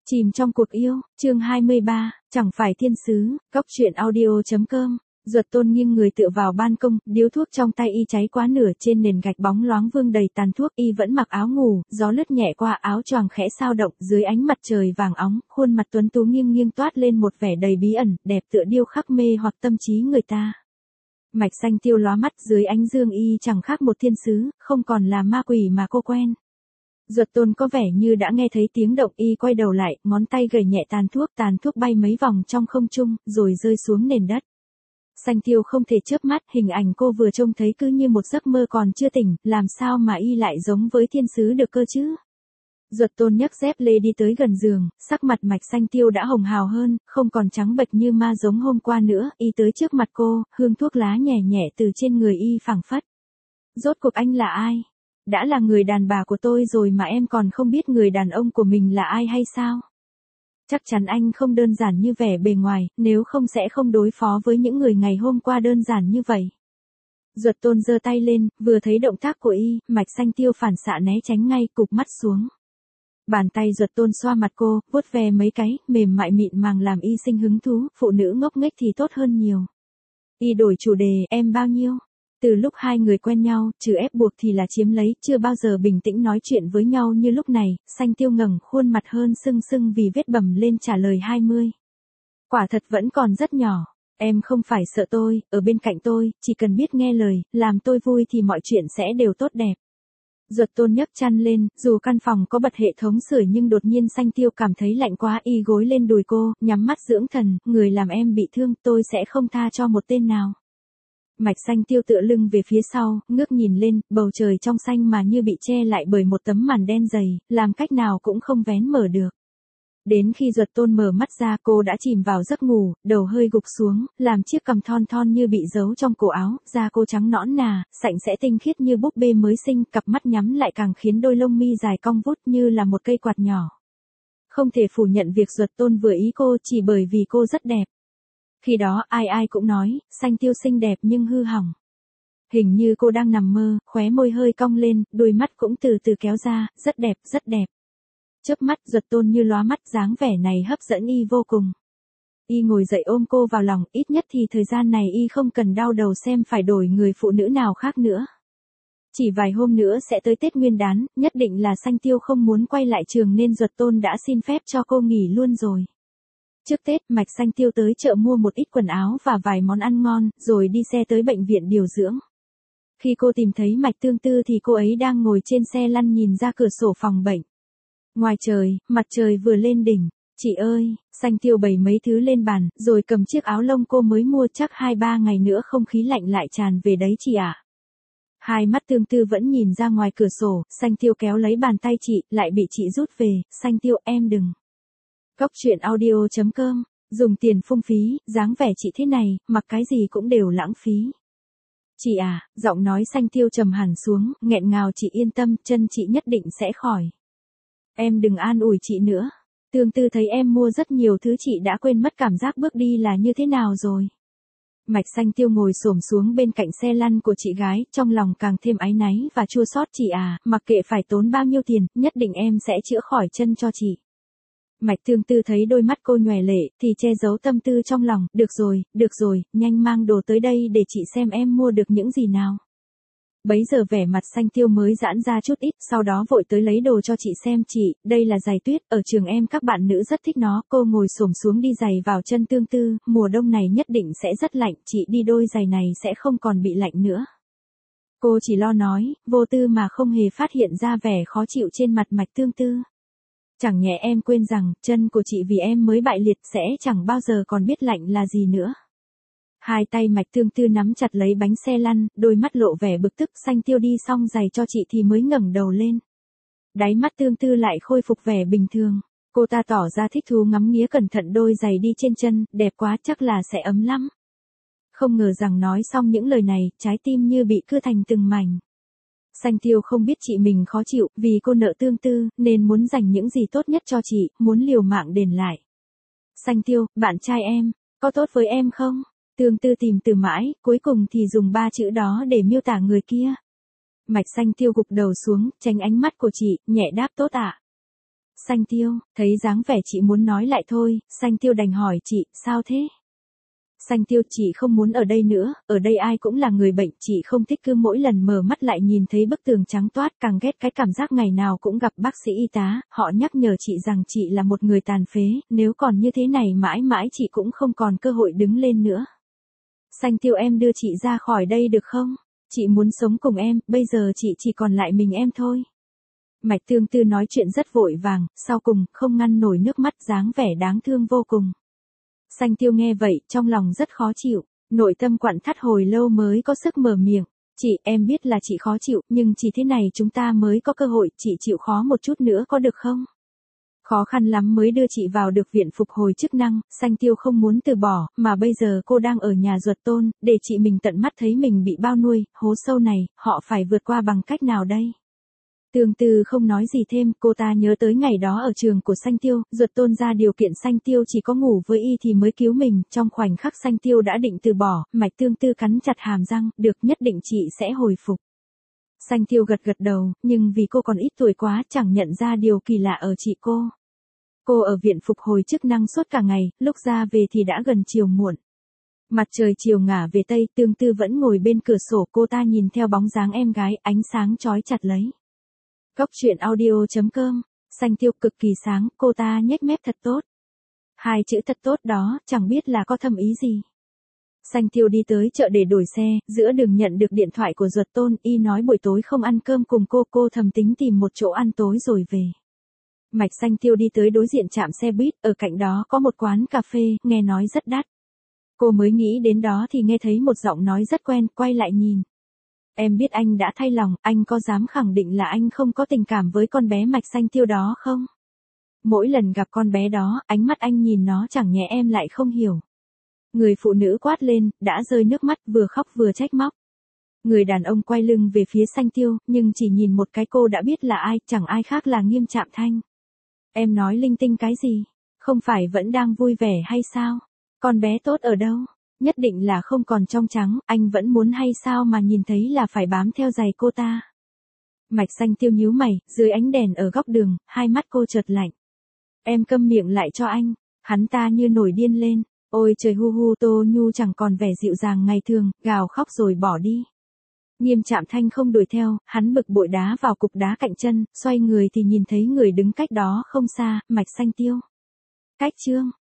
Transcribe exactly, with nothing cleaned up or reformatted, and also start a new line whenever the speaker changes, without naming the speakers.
Chìm trong cuộc yêu, chương hai mươi ba, chẳng phải thiên sứ, góc truyện audio.com. Duật Tôn nghiêng người tựa vào ban công, điếu thuốc trong tay y cháy quá nửa, trên nền gạch bóng loáng vương đầy tàn thuốc, y vẫn mặc áo ngủ, gió lướt nhẹ qua áo choàng khẽ sao động, dưới ánh mặt trời vàng óng, khuôn mặt tuấn tú nghiêng nghiêng toát lên một vẻ đầy bí ẩn, đẹp tựa điêu khắc mê hoặc tâm trí người ta. Mạch xanh tiêu lóa mắt, dưới ánh dương y chẳng khác một thiên sứ, không còn là ma quỷ mà cô quen. Duật Tôn có vẻ như đã nghe thấy tiếng động, y quay đầu lại, ngón tay gẩy nhẹ tàn thuốc, tàn thuốc bay mấy vòng trong không trung, rồi rơi xuống nền đất. Xanh tiêu không thể chớp mắt, hình ảnh cô vừa trông thấy cứ như một giấc mơ còn chưa tỉnh, làm sao mà y lại giống với thiên sứ được cơ chứ? Duật Tôn nhấc dép lê đi tới gần giường, sắc mặt Mạch xanh tiêu đã hồng hào hơn, không còn trắng bệch như ma giống hôm qua nữa, y tới trước mặt cô, hương thuốc lá nhẹ nhẹ từ trên người y phảng phất. Rốt cuộc anh là ai? Đã là người đàn bà của tôi rồi mà em còn không biết người đàn ông của mình là ai hay sao? Chắc chắn anh không đơn giản như vẻ bề ngoài, nếu không sẽ không đối phó với những người ngày hôm qua đơn giản như vậy. Duật Tôn giơ tay lên, vừa thấy động tác của y, Mạch xanh tiêu phản xạ né tránh ngay, cụp mắt xuống. Bàn tay Duật Tôn xoa mặt cô, vuốt ve mấy cái, mềm mại mịn màng làm y sinh hứng thú, phụ nữ ngốc nghếch thì tốt hơn nhiều. Y đổi chủ đề, em bao nhiêu? Từ lúc hai người quen nhau, trừ ép buộc thì là chiếm lấy, chưa bao giờ bình tĩnh nói chuyện với nhau như lúc này, xanh tiêu ngẩng khuôn mặt hơn sưng sưng vì vết bầm lên trả lời hai mươi. Quả thật vẫn còn rất nhỏ, em không phải sợ tôi, ở bên cạnh tôi, chỉ cần biết nghe lời, làm tôi vui thì mọi chuyện sẽ đều tốt đẹp. Duật Tôn nhấc chăn lên, dù căn phòng có bật hệ thống sưởi nhưng đột nhiên xanh tiêu cảm thấy lạnh quá, y gối lên đùi cô, nhắm mắt dưỡng thần, người làm em bị thương, tôi sẽ không tha cho một tên nào. Mạch xanh tiêu tựa lưng về phía sau, ngước nhìn lên, bầu trời trong xanh mà như bị che lại bởi một tấm màn đen dày, làm cách nào cũng không vén mở được. Đến khi Duật Tôn mở mắt ra, cô đã chìm vào giấc ngủ, đầu hơi gục xuống, làm chiếc cằm thon thon như bị giấu trong cổ áo, da cô trắng nõn nà, sạch sẽ tinh khiết như búp bê mới sinh, cặp mắt nhắm lại càng khiến đôi lông mi dài cong vút như là một cây quạt nhỏ. Không thể phủ nhận việc Duật Tôn vừa ý cô chỉ bởi vì cô rất đẹp. Khi đó ai ai cũng nói, xanh tiêu xinh đẹp nhưng hư hỏng. Hình như cô đang nằm mơ, khóe môi hơi cong lên, đôi mắt cũng từ từ kéo ra, rất đẹp, rất đẹp. Chớp mắt Duật Tôn như lóa mắt, dáng vẻ này hấp dẫn y vô cùng. Y ngồi dậy ôm cô vào lòng, ít nhất thì thời gian này y không cần đau đầu xem phải đổi người phụ nữ nào khác nữa. Chỉ vài hôm nữa sẽ tới Tết Nguyên Đán, nhất định là xanh tiêu không muốn quay lại trường nên Duật Tôn đã xin phép cho cô nghỉ luôn rồi. Trước Tết, Mạch xanh tiêu tới chợ mua một ít quần áo và vài món ăn ngon, rồi đi xe tới bệnh viện điều dưỡng. Khi cô tìm thấy Mạch Tương Tư thì cô ấy đang ngồi trên xe lăn nhìn ra cửa sổ phòng bệnh. Ngoài trời, mặt trời vừa lên đỉnh. Chị ơi, xanh tiêu bày mấy thứ lên bàn, rồi cầm chiếc áo lông cô mới mua, chắc hai ba ngày nữa không khí lạnh lại tràn về đấy chị ạ. À. Hai mắt Tương Tư vẫn nhìn ra ngoài cửa sổ, xanh tiêu kéo lấy bàn tay chị, lại bị chị rút về, xanh tiêu em đừng. Góc truyện audio.com, dùng tiền phung phí, dáng vẻ chị thế này, mặc cái gì cũng đều lãng phí. Chị à, giọng nói xanh tiêu trầm hẳn xuống, nghẹn ngào, chị yên tâm, chân chị nhất định sẽ khỏi. Em đừng an ủi chị nữa. Tương Tư thấy em mua rất nhiều thứ chị đã quên mất cảm giác bước đi là như thế nào rồi. Mạch xanh tiêu ngồi xổm xuống bên cạnh xe lăn của chị gái, trong lòng càng thêm áy náy và chua xót. Chị à, mặc kệ phải tốn bao nhiêu tiền, nhất định em sẽ chữa khỏi chân cho chị. Mạch Tương Tư thấy đôi mắt cô nhòe lệ, thì che giấu tâm tư trong lòng, được rồi, được rồi, nhanh mang đồ tới đây để chị xem em mua được những gì nào. Bấy giờ vẻ mặt xanh tiêu mới giãn ra chút ít, sau đó vội tới lấy đồ cho chị xem. Chị, đây là giày tuyết, ở trường em các bạn nữ rất thích nó. Cô ngồi xổm xuống đi giày vào chân Tương Tư, mùa đông này nhất định sẽ rất lạnh, chị đi đôi giày này sẽ không còn bị lạnh nữa. Cô chỉ lo nói, vô tư mà không hề phát hiện ra vẻ khó chịu trên mặt Mạch Tương Tư. Chẳng nhẽ em quên rằng, chân của chị vì em mới bại liệt sẽ chẳng bao giờ còn biết lạnh là gì nữa. Hai tay Mạch Tương Tư nắm chặt lấy bánh xe lăn, đôi mắt lộ vẻ bực tức. Xanh tiêu đi xong giày cho chị thì mới ngẩng đầu lên. Đáy mắt Tương Tư lại khôi phục vẻ bình thường. Cô ta tỏ ra thích thú ngắm nghía cẩn thận đôi giày đi trên chân, đẹp quá, chắc là sẽ ấm lắm. Không ngờ rằng nói xong những lời này, trái tim như bị cưa thành từng mảnh. Xanh tiêu không biết chị mình khó chịu, vì cô nợ Tương Tư, nên muốn dành những gì tốt nhất cho chị, muốn liều mạng đền lại. Xanh tiêu, bạn trai em, có tốt với em không? Tương Tư tìm từ mãi, cuối cùng thì dùng ba chữ đó để miêu tả người kia. Mạch xanh tiêu gục đầu xuống, tránh ánh mắt của chị, nhẹ đáp tốt ạ. Xanh Tiêu, thấy dáng vẻ chị muốn nói lại thôi, Xanh Tiêu đành hỏi chị, sao thế? Xanh Tiêu, chị không muốn ở đây nữa, ở đây ai cũng là người bệnh, chị không thích cứ mỗi lần mở mắt lại nhìn thấy bức tường trắng toát, càng ghét cái cảm giác ngày nào cũng gặp bác sĩ y tá, họ nhắc nhở chị rằng chị là một người tàn phế, nếu còn như thế này mãi mãi chị cũng không còn cơ hội đứng lên nữa. Xanh Tiêu, em đưa chị ra khỏi đây được không? Chị muốn sống cùng em, bây giờ chị chỉ còn lại mình em thôi. Mạch Tương Tư nói chuyện rất vội vàng, sau cùng, không ngăn nổi nước mắt, dáng vẻ đáng thương vô cùng. Xanh Tiêu nghe vậy, trong lòng rất khó chịu, nội tâm quặn thắt hồi lâu mới có sức mở miệng. Chị, em biết là chị khó chịu, nhưng chỉ thế này chúng ta mới có cơ hội, chị chịu khó một chút nữa có được không? Khó khăn lắm mới đưa chị vào được viện phục hồi chức năng, Xanh Tiêu không muốn từ bỏ, mà bây giờ cô đang ở nhà ruột tôn, để chị mình tận mắt thấy mình bị bao nuôi, hố sâu này, họ phải vượt qua bằng cách nào đây? Tương Tư không nói gì thêm, cô ta nhớ tới ngày đó ở trường của Xanh Tiêu, ruột tôn ra điều kiện Xanh Tiêu chỉ có ngủ với y thì mới cứu mình, trong khoảnh khắc Xanh Tiêu đã định từ bỏ, Mạch Tương Tư cắn chặt hàm răng, được, nhất định chị sẽ hồi phục. Xanh Tiêu gật gật đầu, nhưng vì cô còn ít tuổi quá, chẳng nhận ra điều kỳ lạ ở chị cô. Cô ở viện phục hồi chức năng suốt cả ngày, lúc ra về thì đã gần chiều muộn. Mặt trời chiều ngả về tây, Tương Tư vẫn ngồi bên cửa sổ, cô ta nhìn theo bóng dáng em gái, ánh sáng chói chặt lấy. Góc truyện audio.com, Xanh Tiêu cực kỳ sáng, cô ta nhếch mép thật tốt. Hai chữ thật tốt đó, chẳng biết là có thâm ý gì. Xanh Tiêu đi tới chợ để đổi xe, giữa đường nhận được điện thoại của ruột tôn, y nói buổi tối không ăn cơm cùng cô, cô thầm tính tìm một chỗ ăn tối rồi về. Mạch Xanh Tiêu đi tới đối diện trạm xe buýt, ở cạnh đó có một quán cà phê, nghe nói rất đắt. Cô mới nghĩ đến đó thì nghe thấy một giọng nói rất quen, quay lại nhìn. Em biết anh đã thay lòng, anh có dám khẳng định là anh không có tình cảm với con bé Mạch Xanh Tiêu đó không? Mỗi lần gặp con bé đó, ánh mắt anh nhìn nó chẳng nhẽ em lại không hiểu. Người phụ nữ quát lên, đã rơi nước mắt, vừa khóc vừa trách móc. Người đàn ông quay lưng về phía Xanh Tiêu, nhưng chỉ nhìn một cái cô đã biết là ai, chẳng ai khác là Nghiêm Trạm Thanh. Em nói linh tinh cái gì? Không phải vẫn đang vui vẻ hay sao? Con bé tốt ở đâu? Nhất định là không còn trong trắng, anh vẫn muốn hay sao mà nhìn thấy là phải bám theo giày cô ta. Mạch Xanh Tiêu nhíu mày, dưới ánh đèn ở góc đường, hai mắt cô chợt lạnh. Em câm miệng lại cho anh, hắn ta như nổi điên lên, ôi trời hu hu, Tô Nhu chẳng còn vẻ dịu dàng ngày thường, gào khóc rồi bỏ đi. Nghiêm Trạm Thanh không đuổi theo, hắn bực bội đá vào cục đá cạnh chân, xoay người thì nhìn thấy người đứng cách đó không xa, Mạch Xanh Tiêu. Cách chương